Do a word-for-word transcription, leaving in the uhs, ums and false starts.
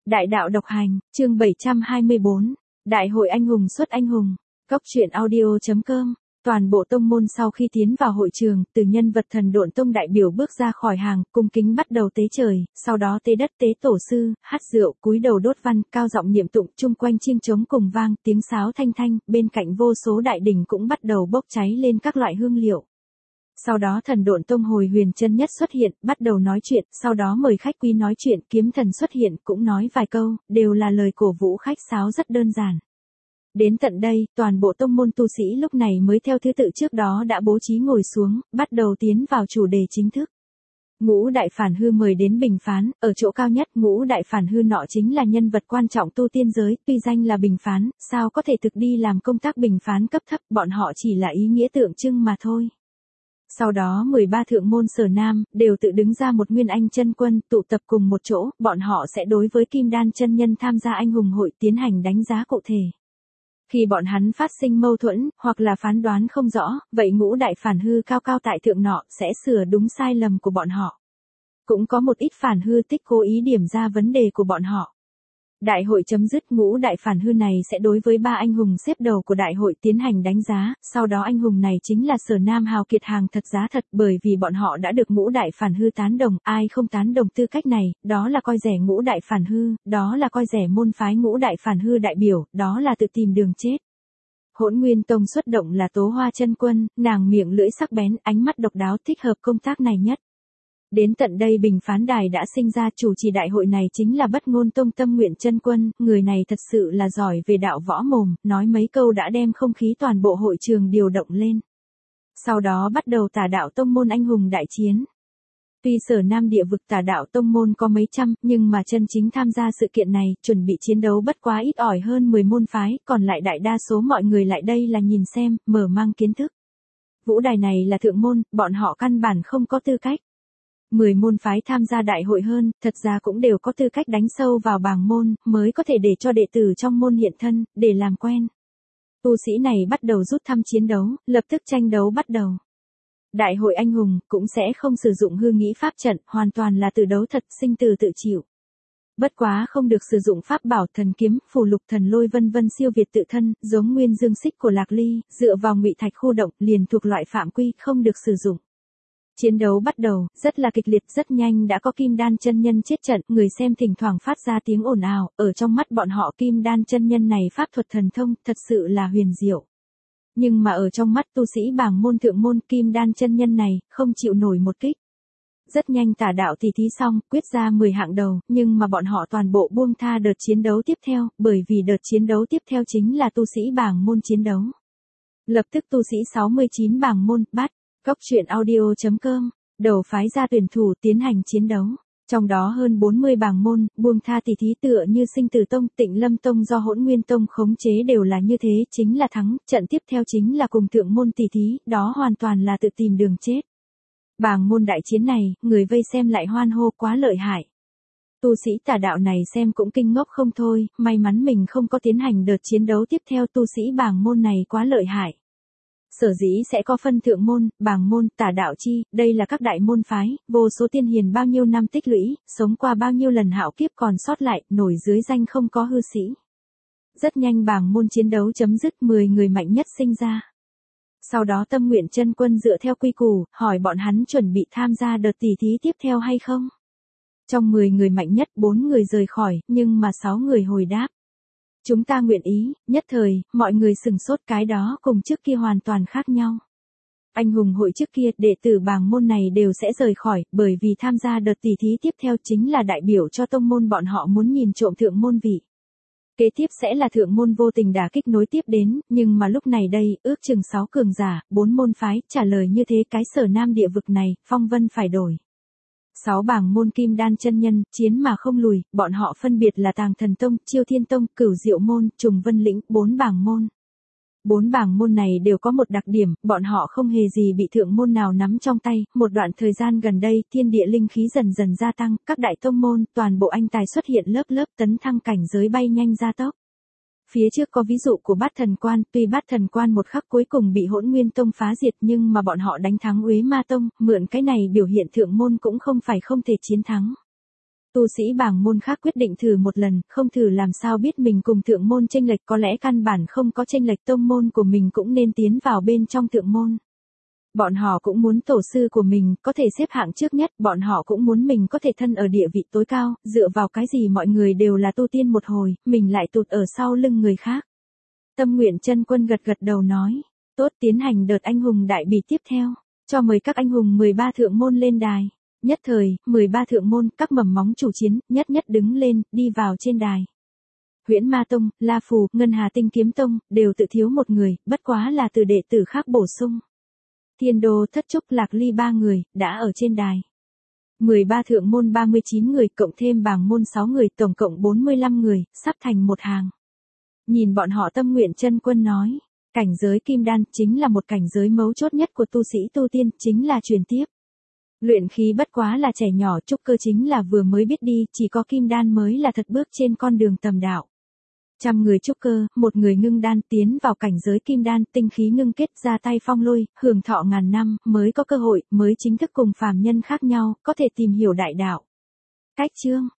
Đại đạo độc hành, chương bảy trăm hai mươi bốn, Đại hội anh hùng xuất anh hùng, Cốc truyện audio.com. Toàn bộ tông môn sau khi tiến vào hội trường, từ nhân vật thần độn tông đại biểu bước ra khỏi hàng, cung kính bắt đầu tế trời, sau đó tế đất tế tổ sư, hát rượu, cúi đầu đốt văn, cao giọng niệm tụng, chung quanh chiêng trống cùng vang, tiếng sáo thanh thanh, bên cạnh vô số đại đỉnh cũng bắt đầu bốc cháy lên các loại hương liệu. Sau đó thần độn tông hồi huyền chân nhất xuất hiện, bắt đầu nói chuyện, sau đó mời khách quý nói chuyện, kiếm thần xuất hiện, cũng nói vài câu, đều là lời cổ vũ khách sáo rất đơn giản. Đến tận đây, toàn bộ tông môn tu sĩ lúc này mới theo thứ tự trước đó đã bố trí ngồi xuống, bắt đầu tiến vào chủ đề chính thức. Ngũ đại phản hư mời đến bình phán, ở chỗ cao nhất ngũ đại phản hư nọ chính là nhân vật quan trọng tu tiên giới, tuy danh là bình phán, sao có thể thực đi làm công tác bình phán cấp thấp, bọn họ chỉ là ý nghĩa tượng trưng mà thôi. Sau đó mười ba thượng môn sở nam, đều tự đứng ra một nguyên anh chân quân, tụ tập cùng một chỗ, bọn họ sẽ đối với kim đan chân nhân tham gia anh hùng hội tiến hành đánh giá cụ thể. Khi bọn hắn phát sinh mâu thuẫn, hoặc là phán đoán không rõ, vậy ngũ đại phản hư cao cao tại thượng nọ, sẽ sửa đúng sai lầm của bọn họ. Cũng có một ít phản hư tích cố ý điểm ra vấn đề của bọn họ. Đại hội chấm dứt, ngũ đại phản hư này sẽ đối với ba anh hùng xếp đầu của đại hội tiến hành đánh giá, sau đó anh hùng này chính là Sở Nam hào kiệt hàng thật giá thật, bởi vì bọn họ đã được ngũ đại phản hư tán đồng, ai không tán đồng tư cách này, đó là coi rẻ ngũ đại phản hư, đó là coi rẻ môn phái ngũ đại phản hư đại biểu, đó là tự tìm đường chết. Hỗn Nguyên Tông xuất động là Tố Hoa chân quân, nàng miệng lưỡi sắc bén, ánh mắt độc đáo, thích hợp công tác này nhất. Đến tận đây bình phán đài đã sinh ra, chủ trì đại hội này chính là Bất Ngôn Tông Tâm Nguyện chân quân, người này thật sự là giỏi về đạo võ mồm, nói mấy câu đã đem không khí toàn bộ hội trường điều động lên. Sau đó bắt đầu Tà đạo tông môn anh hùng đại chiến. Tuy Sở Nam địa vực Tà đạo tông môn có mấy trăm, nhưng mà chân chính tham gia sự kiện này, chuẩn bị chiến đấu bất quá ít ỏi hơn mười môn phái, còn lại đại đa số mọi người lại đây là nhìn xem, mở mang kiến thức. Vũ đài này là thượng môn, bọn họ căn bản không có tư cách. mười môn phái tham gia đại hội hơn, thật ra cũng đều có tư cách đánh sâu vào bảng môn, mới có thể để cho đệ tử trong môn hiện thân, để làm quen. Tu sĩ này bắt đầu rút thăm chiến đấu, lập tức tranh đấu bắt đầu. Đại hội anh hùng cũng sẽ không sử dụng hư nghĩ pháp trận, hoàn toàn là từ đấu thật, sinh tử tự chịu. Bất quá không được sử dụng pháp bảo, thần kiếm, phù lục, thần lôi vân vân siêu việt tự thân, giống Nguyên Dương Xích của Lạc Ly, dựa vào ngụy thạch khu động, liền thuộc loại phạm quy, không được sử dụng. Chiến đấu bắt đầu, rất là kịch liệt, rất nhanh đã có kim đan chân nhân chết trận, người xem thỉnh thoảng phát ra tiếng ồn ào, ở trong mắt bọn họ kim đan chân nhân này pháp thuật thần thông, thật sự là huyền diệu. Nhưng mà ở trong mắt tu sĩ bảng môn thượng môn, kim đan chân nhân này, không chịu nổi một kích. Rất nhanh Tà đạo tỉ thí xong, quyết ra mười hạng đầu, nhưng mà bọn họ toàn bộ buông tha đợt chiến đấu tiếp theo, bởi vì đợt chiến đấu tiếp theo chính là tu sĩ bảng môn chiến đấu. Lập tức tu sĩ sáu mươi chín bảng môn, bắt. Cốc truyện audio.com, đầu phái ra tuyển thủ tiến hành chiến đấu. Trong đó hơn bốn mươi bảng môn, buông tha tỷ thí tựa như Sinh Tử Tông, Tịnh Lâm Tông do Hỗn Nguyên Tông khống chế đều là như thế, chính là thắng, trận tiếp theo chính là cùng thượng môn tỷ thí, đó hoàn toàn là tự tìm đường chết. Bảng môn đại chiến này, người vây xem lại hoan hô quá lợi hại. Tu sĩ Tà đạo này xem cũng kinh ngốc không thôi, may mắn mình không có tiến hành đợt chiến đấu tiếp theo, tu sĩ bảng môn này quá lợi hại. Sở dĩ sẽ có phân thượng môn, bảng môn, Tà đạo chi, đây là các đại môn phái, vô số tiên hiền bao nhiêu năm tích lũy, sống qua bao nhiêu lần hạo kiếp còn sót lại, nổi dưới danh không có hư sĩ. Rất nhanh bảng môn chiến đấu chấm dứt, mười người mạnh nhất sinh ra. Sau đó Tâm Nguyện chân quân dựa theo quy củ, hỏi bọn hắn chuẩn bị tham gia đợt tỷ thí tiếp theo hay không. Trong mười người mạnh nhất, bốn người rời khỏi, nhưng mà sáu người hồi đáp. Chúng ta nguyện ý, nhất thời, mọi người sừng sốt, cái đó cùng trước kia hoàn toàn khác nhau. Anh hùng hội trước kia, đệ tử bảng môn này đều sẽ rời khỏi, bởi vì tham gia đợt tỷ thí tiếp theo chính là đại biểu cho tông môn bọn họ muốn nhìn trộm thượng môn vị. Kế tiếp sẽ là thượng môn vô tình đả kích nối tiếp đến, nhưng mà lúc này đây, ước chừng sáu cường giả, bốn môn phái, trả lời như thế cái Sở Nam địa vực này, phong vân phải đổi. Sáu bảng môn kim đan chân nhân, chiến mà không lùi, bọn họ phân biệt là Tàng Thần Tông, Chiêu Thiên Tông, Cửu Diệu Môn, Trùng Vân Lĩnh, bốn bảng môn. Bốn bảng môn này đều có một đặc điểm, bọn họ không hề gì bị thượng môn nào nắm trong tay, một đoạn thời gian gần đây, thiên địa linh khí dần dần gia tăng, các đại tông môn, toàn bộ anh tài xuất hiện lớp lớp tấn thăng cảnh giới bay nhanh gia tốc. Phía trước có ví dụ của Bát Thần Quan, tuy Bát Thần Quan một khắc cuối cùng bị Hỗn Nguyên Tông phá diệt nhưng mà bọn họ đánh thắng Uế Ma Tông, mượn cái này biểu hiện thượng môn cũng không phải không thể chiến thắng. Tu sĩ bảng môn khác quyết định thử một lần, không thử làm sao biết mình cùng thượng môn chênh lệch, có lẽ căn bản không có chênh lệch, tông môn của mình cũng nên tiến vào bên trong thượng môn. Bọn họ cũng muốn tổ sư của mình có thể xếp hạng trước nhất, bọn họ cũng muốn mình có thể thân ở địa vị tối cao, dựa vào cái gì mọi người đều là tu tiên một hồi, mình lại tụt ở sau lưng người khác. Tâm Nguyện Chân Quân gật gật đầu nói, tốt, tiến hành đợt anh hùng đại bỉ tiếp theo, cho mời các anh hùng mười ba thượng môn lên đài. Nhất thời, mười ba thượng môn, các mầm móng chủ chiến, nhất nhất đứng lên, đi vào trên đài. Huyễn Ma Tông, La Phù, Ngân Hà Tinh Kiếm Tông, đều tự thiếu một người, bất quá là từ đệ tử khác bổ sung. Thiên Đô, Thất Trúc, Lạc Ly ba người, đã ở trên đài. mười ba thượng môn ba mươi chín người, cộng thêm bảng môn sáu người, tổng cộng bốn mươi lăm người, sắp thành một hàng. Nhìn bọn họ, Tâm Nguyện Chân Quân nói, cảnh giới kim đan chính là một cảnh giới mấu chốt nhất của tu sĩ tu tiên, chính là truyền tiếp. Luyện khí bất quá là trẻ nhỏ, trúc cơ chính là vừa mới biết đi, chỉ có kim đan mới là thật bước trên con đường tầm đạo. Trăm người trúc cơ, một người ngưng đan, tiến vào cảnh giới kim đan, tinh khí ngưng kết, ra tay phong lôi, hưởng thọ ngàn năm, mới có cơ hội, mới chính thức cùng phàm nhân khác nhau, có thể tìm hiểu đại đạo. Cách chương